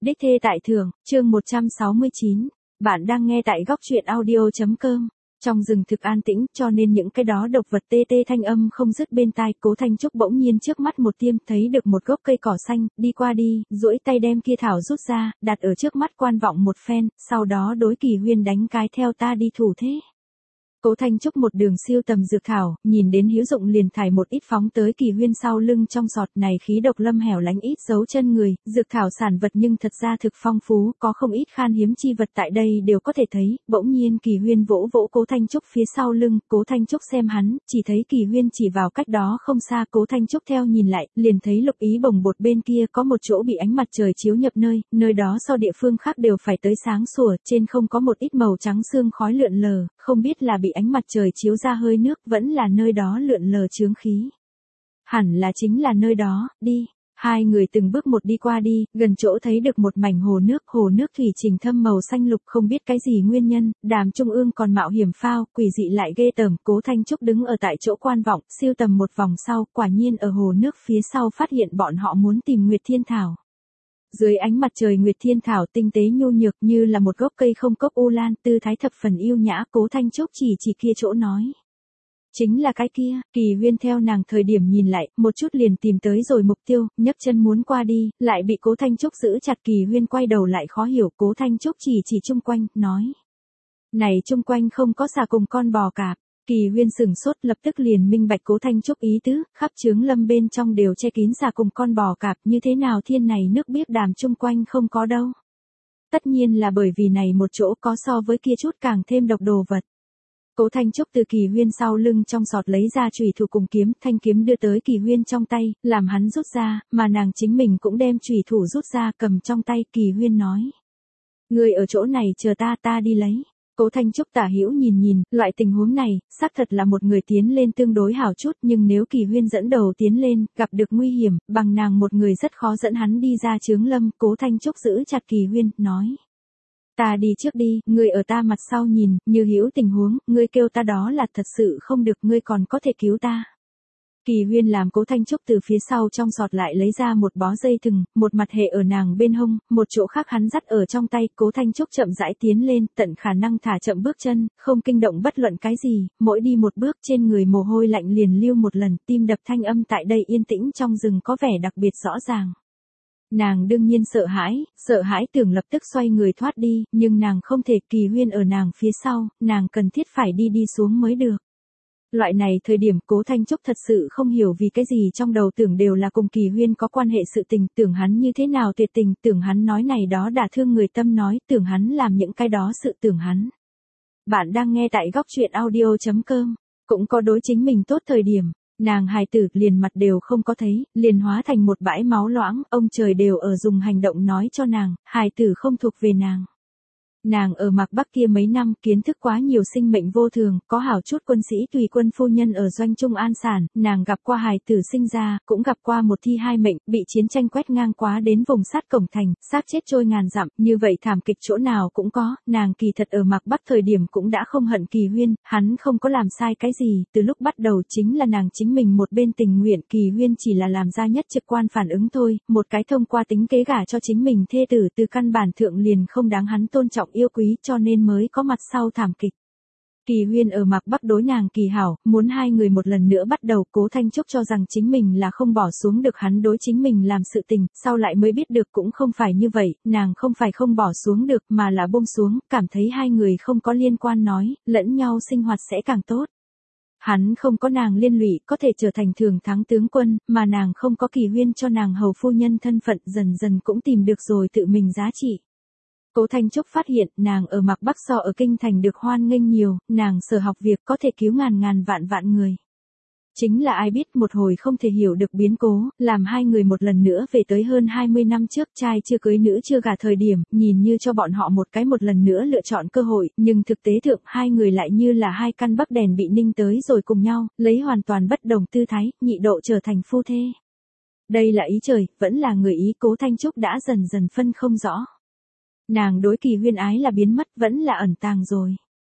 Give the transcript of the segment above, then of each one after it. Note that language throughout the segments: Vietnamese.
Đích thê tại thượng, chương 169. Bạn đang nghe tại góc truyện audio.com. Trong rừng thực an tĩnh, cho nên những cái đó độc vật tê tê thanh âm không dứt bên tai. Cố Thanh Trúc bỗng nhiên trước mắt một tiêm, thấy được một gốc cây cỏ xanh, đi qua đi, duỗi tay đem kia thảo rút ra, đặt ở trước mắt quan vọng một phen, sau đó đối Kỳ Huyên đánh cái theo ta đi thủ thế. Cố Thanh Trúc một đường siêu tầm dược thảo, nhìn đến hữu dụng liền thải một ít phóng tới Kỳ Huyên sau lưng trong sọt này khí độc lâm hẻo lánh ít dấu chân người, dược thảo sản vật nhưng thật ra thực phong phú, có không ít khan hiếm chi vật tại đây đều có thể thấy, bỗng nhiên Kỳ Huyên vỗ vỗ Cố Thanh Trúc phía sau lưng, Cố Thanh Trúc xem hắn, chỉ thấy Kỳ Huyên chỉ vào cách đó không xa, Cố Thanh Trúc theo nhìn lại, liền thấy lục ý bồng bột bên kia có một chỗ bị ánh mặt trời chiếu nhập nơi đó so địa phương khác đều phải tới sáng sủa, trên không có một ít màu trắng sương khói lượn lờ, không biết là bị ánh mặt trời chiếu ra hơi nước, vẫn là nơi đó lượn lờ chướng khí. Hẳn là chính là nơi đó, đi. Hai người từng bước một đi qua đi, gần chỗ thấy được một mảnh hồ nước thủy trình thâm màu xanh lục, không biết cái gì nguyên nhân, đàm trung ương còn mạo hiểm phao, quỷ dị lại ghê tởm. Cố Thanh Trúc đứng ở tại chỗ quan vọng, siêu tầm một vòng sau, quả nhiên ở hồ nước phía sau phát hiện bọn họ muốn tìm Nguyệt Thiên Thảo. Dưới ánh mặt trời Nguyệt Thiên Thảo tinh tế nhu nhược như là một gốc cây không cốc u lan, tư thái thập phần yêu nhã. Cố Thanh Trúc chỉ kia chỗ nói. Chính là cái kia. Kỳ Huyên theo nàng thời điểm nhìn lại, một chút liền tìm tới rồi mục tiêu, nhấc chân muốn qua đi, lại bị Cố Thanh Trúc giữ chặt. Kỳ Huyên quay đầu lại khó hiểu, Cố Thanh Trúc chỉ chung quanh, nói. Này chung quanh không có xà cùng con bò cạp. Kỳ Huyên sửng sốt, lập tức liền minh bạch Cố Thanh Trúc ý tứ, khắp chướng lâm bên trong đều che kín xà cùng con bò cạp, như thế nào thiên này nước biết đàm chung quanh không có đâu. Tất nhiên là bởi vì này một chỗ có so với kia chút càng thêm độc đồ vật. Cố Thanh Trúc từ Kỳ Huyên sau lưng trong sọt lấy ra chùy thủ cùng kiếm, thanh kiếm đưa tới Kỳ Huyên trong tay, làm hắn rút ra, mà nàng chính mình cũng đem chùy thủ rút ra cầm trong tay. Kỳ Huyên nói. Người ở chỗ này chờ ta đi lấy. Cố Thanh Trúc tả hữu nhìn, loại tình huống này, xác thật là một người tiến lên tương đối hảo chút, nhưng nếu Kỳ Huyên dẫn đầu tiến lên, gặp được nguy hiểm, bằng nàng một người rất khó dẫn hắn đi ra chướng lâm. Cố Thanh Trúc giữ chặt Kỳ Huyên, nói. Ta đi trước đi, ngươi ở ta mặt sau nhìn, như hữu tình huống, ngươi kêu ta đó là thật sự không được, ngươi còn có thể cứu ta. Kỳ Huyên làm Cố Thanh Trúc từ phía sau trong sọt lại lấy ra một bó dây thừng, một mặt hệ ở nàng bên hông, một chỗ khác hắn dắt ở trong tay. Cố Thanh Trúc chậm rãi tiến lên, tận khả năng thả chậm bước chân, không kinh động bất luận cái gì, mỗi đi một bước trên người mồ hôi lạnh liền lưu một lần, tim đập thanh âm tại đây yên tĩnh trong rừng có vẻ đặc biệt rõ ràng. Nàng đương nhiên sợ hãi tưởng lập tức xoay người thoát đi, nhưng nàng không thể. Kỳ Huyên ở nàng phía sau, nàng cần thiết phải đi xuống mới được. Loại này thời điểm Cố Thanh Trúc thật sự không hiểu vì cái gì trong đầu tưởng đều là cùng Kỳ Huyên có quan hệ sự tình, tưởng hắn như thế nào tuyệt tình, tưởng hắn nói này đó đả thương người tâm nói, tưởng hắn làm những cái đó sự tưởng hắn. Bạn đang nghe tại góc truyện audio.com, cũng có đối chính mình tốt thời điểm. Nàng hài tử liền mặt đều không có thấy, liền hóa thành một bãi máu loãng, ông trời đều ở dùng hành động nói cho nàng, hài tử không thuộc về nàng. Nàng ở Mạc Bắc kia mấy năm kiến thức quá nhiều sinh mệnh vô thường, có hảo chút quân sĩ tùy quân phu nhân ở doanh trung an sản, nàng gặp qua hài tử sinh ra, cũng gặp qua một thi hai mệnh, bị chiến tranh quét ngang quá đến vùng sát cổng thành, xác chết trôi ngàn dặm, như vậy thảm kịch chỗ nào cũng có. Nàng kỳ thật ở Mạc Bắc thời điểm cũng đã không hận Kỳ Huyên, hắn không có làm sai cái gì, từ lúc bắt đầu chính là nàng chính mình một bên tình nguyện, Kỳ Huyên chỉ là làm ra nhất trực quan phản ứng thôi, một cái thông qua tính kế gả cho chính mình thê tử, từ căn bản thượng liền không đáng hắn tôn trọng yêu quý, cho nên mới có mặt sau thảm kịch. Kỳ Huyên ở Mạc Bắc đối nàng kỳ hảo, muốn hai người một lần nữa bắt đầu. Cố Thanh Trúc cho rằng chính mình là không bỏ xuống được hắn đối chính mình làm sự tình, sau lại mới biết được cũng không phải như vậy, nàng không phải không bỏ xuống được mà là buông xuống, cảm thấy hai người không có liên quan nói, lẫn nhau sinh hoạt sẽ càng tốt. Hắn không có nàng liên lụy, có thể trở thành thường thắng tướng quân, mà nàng không có Kỳ Huyên cho nàng hầu phu nhân thân phận, dần dần cũng tìm được rồi tự mình giá trị. Cố Thanh Trúc phát hiện, nàng ở Mạc Bắc so ở kinh thành được hoan nghênh nhiều, nàng sở học việc có thể cứu ngàn vạn người. Chính là ai biết một hồi không thể hiểu được biến cố, làm hai người một lần nữa về tới hơn 20 năm trước, trai chưa cưới nữ chưa gả thời điểm, nhìn như cho bọn họ một lần nữa lựa chọn cơ hội, nhưng thực tế thượng hai người lại như là hai căn bắc đèn bị ninh tới rồi cùng nhau, lấy hoàn toàn bất đồng tư thái, nhị độ trở thành phu thê. Đây là ý trời, vẫn là người ý. Cố Thanh Trúc đã dần phân không rõ. Nàng đối Kỳ Huyên ái là biến mất, vẫn là ẩn tàng rồi.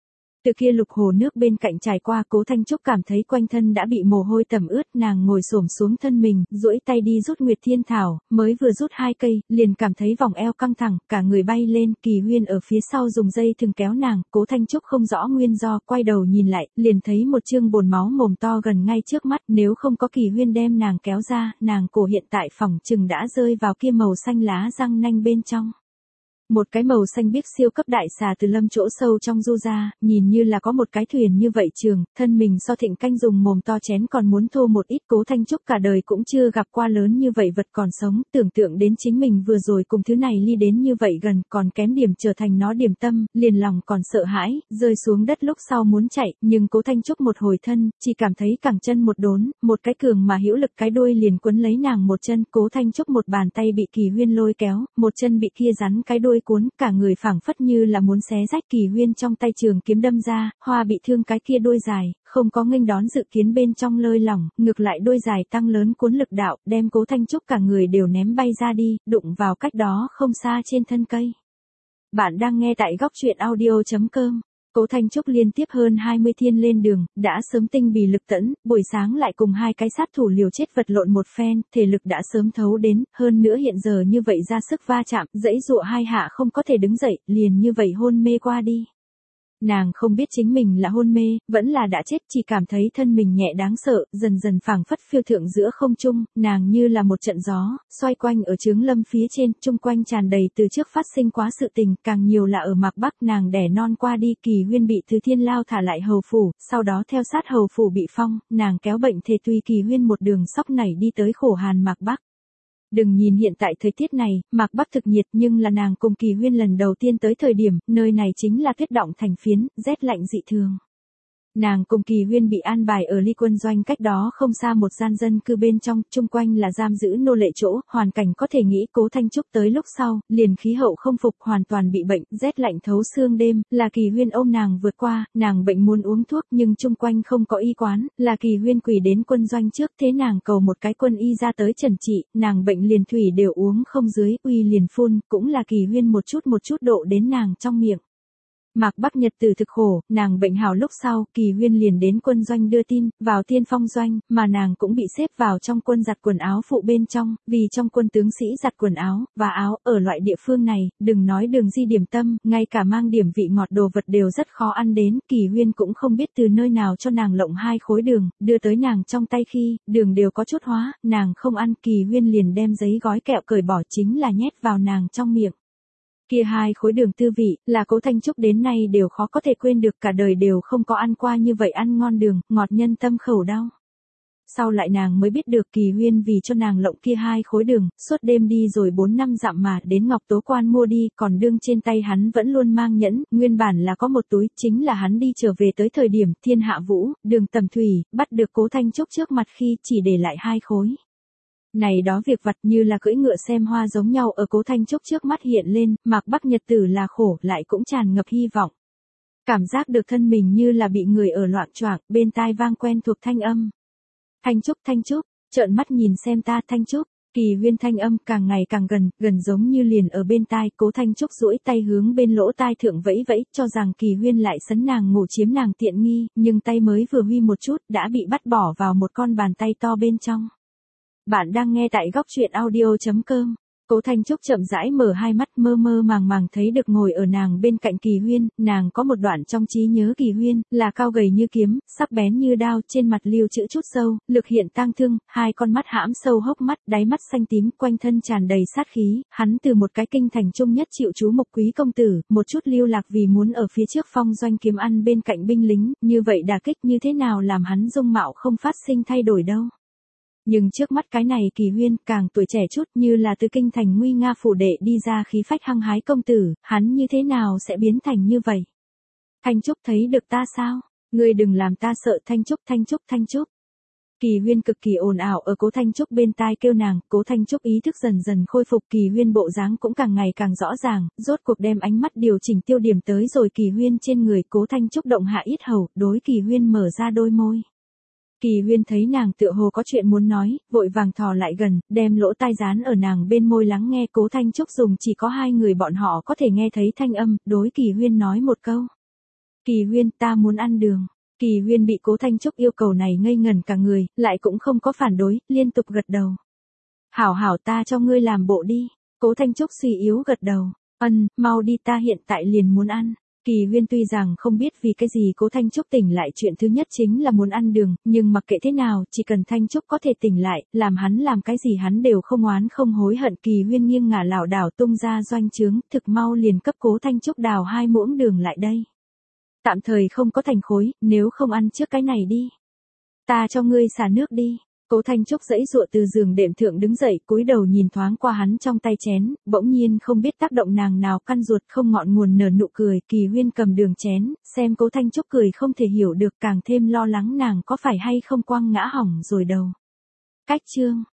Từ kia lục hồ nước bên cạnh trải qua, Cố Thanh Trúc cảm thấy quanh thân đã bị mồ hôi tẩm ướt, nàng ngồi xổm xuống thân mình, duỗi tay đi rút Nguyệt Thiên Thảo, mới vừa rút 2 cây, liền cảm thấy vòng eo căng thẳng, cả người bay lên, Kỳ Huyên ở phía sau dùng dây thừng kéo nàng, Cố Thanh Trúc không rõ nguyên do, quay đầu nhìn lại, liền thấy một chương bồn máu mồm to gần ngay trước mắt, nếu không có Kỳ Huyên đem nàng kéo ra, nàng cổ hiện tại phỏng chừng đã rơi vào kia màu xanh lá răng nanh bên trong. Một cái màu xanh biếc siêu cấp đại xà từ lâm chỗ sâu trong du ra, nhìn như là có một cái thuyền như vậy trường, thân mình so Thịnh Canh dùng mồm to chén còn muốn thô một ít. Cố Thanh Trúc cả đời cũng chưa gặp qua lớn như vậy vật còn sống, tưởng tượng đến chính mình vừa rồi cùng thứ này ly đến như vậy gần, còn kém điểm trở thành nó điểm tâm, liền lòng còn sợ hãi, rơi xuống đất lúc sau muốn chạy, nhưng Cố Thanh Trúc một hồi thân, chỉ cảm thấy cẳng chân một đốn, một cái cường mà hữu lực cái đuôi liền quấn lấy nàng một chân. Cố Thanh Trúc một bàn tay bị Kỳ Huyên lôi kéo, một chân bị kia rắn cái đuôi cuốn, cả người phảng phất như là muốn xé rách. Kỳ Huyên trong tay trường kiếm đâm ra, hoa bị thương cái kia đuôi dài, không có nghênh đón dự kiến bên trong lơi lỏng, ngược lại đuôi dài tăng lớn cuốn lực đạo, đem Cố Thanh Trúc cả người đều ném bay ra đi, đụng vào cách đó không xa trên thân cây. Bạn đang nghe tại góc truyện audio.com. Cố Thanh Trúc liên tiếp hơn 20 thiên lên đường, đã sớm tinh bì lực tẫn, buổi sáng lại cùng 2 cái sát thủ liều chết vật lộn một phen, thể lực đã sớm thấu đến, hơn nữa hiện giờ như vậy ra sức va chạm, dãy dụa 2 hạ không có thể đứng dậy, liền như vậy hôn mê qua đi. Nàng không biết chính mình là hôn mê, vẫn là đã chết, chỉ cảm thấy thân mình nhẹ đáng sợ, dần dần phảng phất phiêu thượng giữa không trung, nàng như là một trận gió, xoay quanh ở chướng lâm phía trên, chung quanh tràn đầy từ trước phát sinh quá sự tình, càng nhiều là ở Mạc Bắc. Nàng đẻ non qua đi, Kỳ Huyên bị Thứ Thiên Lao thả lại hầu phủ, sau đó theo sát hầu phủ bị phong, nàng kéo bệnh thể tùy Kỳ Huyên một đường sóc nảy đi tới khổ hàn Mạc Bắc. Đừng nhìn hiện tại thời tiết này, Mạc Bắc thực nhiệt, nhưng là nàng cùng Kỳ Huyên lần đầu tiên tới thời điểm, nơi này chính là tuyết động thành phiến, rét lạnh dị thường. Nàng cùng Kỳ Huyên bị an bài ở ly quân doanh cách đó không xa một gian dân cư bên trong, chung quanh là giam giữ nô lệ chỗ, hoàn cảnh có thể nghĩ. Cố Thanh Trúc tới lúc sau, liền khí hậu không phục, hoàn toàn bị bệnh, rét lạnh thấu xương đêm, là Kỳ Huyên ôm nàng vượt qua, nàng bệnh muốn uống thuốc nhưng chung quanh không có y quán, là Kỳ Huyên quỳ đến quân doanh trước, thế nàng cầu một cái quân y ra tới trần trị, nàng bệnh liền thủy đều uống không dưới, uy liền phun, cũng là Kỳ Huyên một chút độ đến nàng trong miệng. Mạc Bắc nhật tử thực khổ, nàng bệnh hảo lúc sau, Kỳ Huyên liền đến quân doanh đưa tin, vào Tiên Phong doanh, mà nàng cũng bị xếp vào trong quân giặt quần áo phụ bên trong, vì trong quân tướng sĩ giặt quần áo, và áo, ở loại địa phương này, đừng nói đường di điểm tâm, ngay cả mang điểm vị ngọt đồ vật đều rất khó ăn đến. Kỳ Huyên cũng không biết từ nơi nào cho nàng lộng 2 khối đường, đưa tới nàng trong tay khi, đường đều có chút hóa, nàng không ăn, Kỳ Huyên liền đem giấy gói kẹo cởi bỏ, chính là nhét vào nàng trong miệng. Kia 2 khối đường tư vị, là Cố Thanh Trúc đến nay đều khó có thể quên được, cả đời đều không có ăn qua như vậy ăn ngon đường, ngọt nhân tâm khẩu đau. Sau lại nàng mới biết được Kỳ Huyên vì cho nàng lộng kia 2 khối đường, suốt đêm đi rồi 4 năm dặm mà đến Ngọc Tố Quan mua đi, còn đương trên tay hắn vẫn luôn mang nhẫn, nguyên bản là có một túi, chính là hắn đi trở về tới thời điểm Thiên Hạ Vũ, Đường Tầm Thủy, bắt được Cố Thanh Trúc trước mặt khi chỉ để lại 2 khối. Này đó việc vặt như là cưỡi ngựa xem hoa giống nhau ở Cố Thanh Trúc trước mắt hiện lên, Mạc Bắc nhật tử là khổ, lại cũng tràn ngập hy vọng. Cảm giác được thân mình như là bị người ở loạn choạng, bên tai vang quen thuộc thanh âm. Thanh Trúc, trợn mắt nhìn xem ta. Thanh Trúc, Kỳ Huyên thanh âm càng ngày càng gần giống như liền ở bên tai. Cố Thanh Trúc duỗi tay hướng bên lỗ tai thượng vẫy vẫy, cho rằng Kỳ Huyên lại sấn nàng ngủ chiếm nàng tiện nghi, nhưng tay mới vừa huy một chút, đã bị bắt bỏ vào một con bàn tay to bên trong. Bạn đang nghe tại góc truyện audio.com. Cố Thanh Trúc chậm rãi mở 2 mắt, mơ màng thấy được ngồi ở nàng bên cạnh Kỳ Huyên, nàng có một đoạn trong trí nhớ Kỳ Huyên, là cao gầy như kiếm, sắc bén như đao, trên mặt lưu chữ chút sâu, lực hiện tang thương, 2 con mắt hãm sâu hốc mắt, đáy mắt xanh tím, quanh thân tràn đầy sát khí, hắn từ một cái kinh thành trung nhất chịu chú mục quý công tử, một chút lưu lạc vì muốn ở phía trước phong doanh kiếm ăn bên cạnh binh lính, như vậy đả kích như thế nào làm hắn dung mạo không phát sinh thay đổi đâu. Nhưng trước mắt cái này Kỳ Huyên càng tuổi trẻ chút, như là từ kinh thành nguy nga phủ đệ đi ra khí phách hăng hái công tử, hắn như thế nào sẽ biến thành như vậy? Thanh Trúc thấy được ta sao? Ngươi đừng làm ta sợ. Thanh Trúc. Kỳ Huyên cực kỳ ồn ào ở Cố Thanh Trúc bên tai kêu nàng, Cố Thanh Trúc ý thức dần dần khôi phục, Kỳ Huyên bộ dáng cũng càng ngày càng rõ ràng, rốt cuộc đem ánh mắt điều chỉnh tiêu điểm tới rồi Kỳ Huyên trên người. Cố Thanh Trúc động hạ yết hầu, đối Kỳ Huyên mở ra đôi môi. Kỳ Huyên thấy nàng tựa hồ có chuyện muốn nói, vội vàng thò lại gần, đem lỗ tai dán ở nàng bên môi lắng nghe. Cố Thanh Trúc dùng chỉ có 2 người bọn họ có thể nghe thấy thanh âm, đối Kỳ Huyên nói một câu. Kỳ Huyên, ta muốn ăn đường. Kỳ Huyên bị Cố Thanh Trúc yêu cầu này ngây ngẩn cả người, lại cũng không có phản đối, liên tục gật đầu. Hảo hảo, ta cho ngươi làm bộ đi. Cố Thanh Trúc suy yếu gật đầu. Mau đi, ta hiện tại liền muốn ăn. Kỳ Huyên tuy rằng không biết vì cái gì Cố Thanh Trúc tỉnh lại chuyện thứ nhất chính là muốn ăn đường, nhưng mặc kệ thế nào, chỉ cần Thanh Trúc có thể tỉnh lại, làm hắn làm cái gì hắn đều không oán không hối hận. Kỳ Huyên nghiêng ngả lảo đảo tung ra doanh trướng, thực mau liền cấp Cố Thanh Trúc đào 2 muỗng đường lại đây. Tạm thời không có thành khối, nếu không ăn trước cái này đi. Ta cho ngươi xả nước đi. Cố Thanh Trúc giãy giụa từ giường đệm thượng đứng dậy, cúi đầu nhìn thoáng qua hắn trong tay chén, bỗng nhiên không biết tác động nàng nào căn ruột không ngọn nguồn nở nụ cười. Kỳ Huyên cầm đường chén, xem Cố Thanh Trúc cười không thể hiểu được, càng thêm lo lắng nàng có phải hay không quăng ngã hỏng rồi đầu. Cách chương